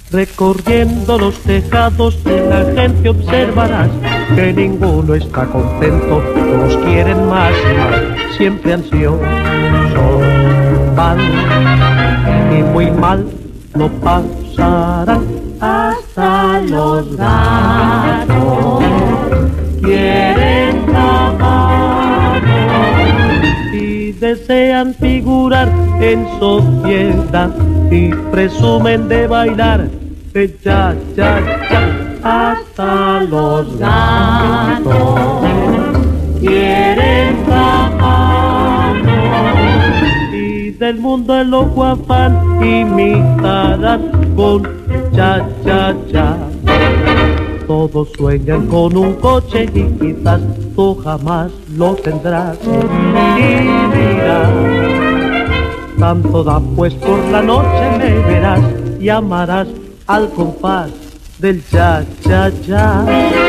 Recorriendo los tejados de la gente observarás que ninguno está contento, todos quieren más y más, siempre ansiosos van y muy mal no pasarán. Hasta los gatos quieren trabajo y desean figurar en sociedad y presumen de bailar de cha, cha, cha. Hasta los gatos quieren trabajo y del mundo el loco afán imitarán con cha, cha, cha. Todos sueñan con un coche y quizás tú jamás lo tendrás. Y dirás, tanto da pues por la noche me verás y amarás al compás del cha, cha, cha.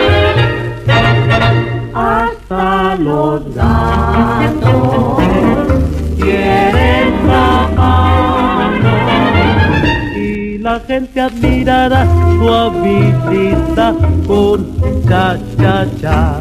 Hasta los gatos quieren trabajo y la gente admirará su habilidad con cha, cha, cha.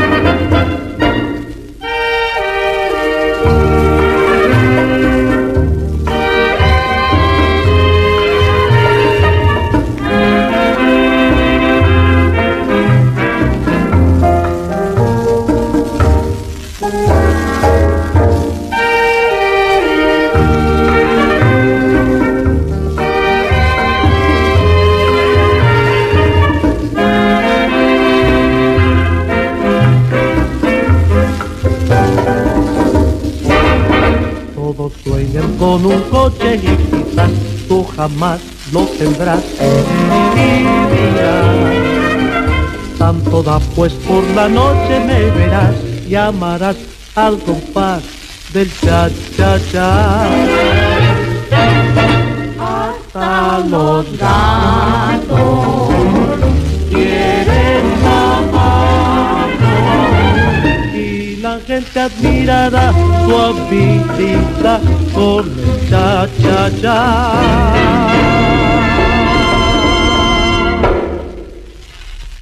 Todos sueñan con un coche y quizás tú jamás lo tendrás. Y dirás, tanto da pues por la noche me verás y amarás al compás del cha, cha, cha. Hasta los gatos quieren trabajo y la gente admirará su habilidad con el cha, cha, cha.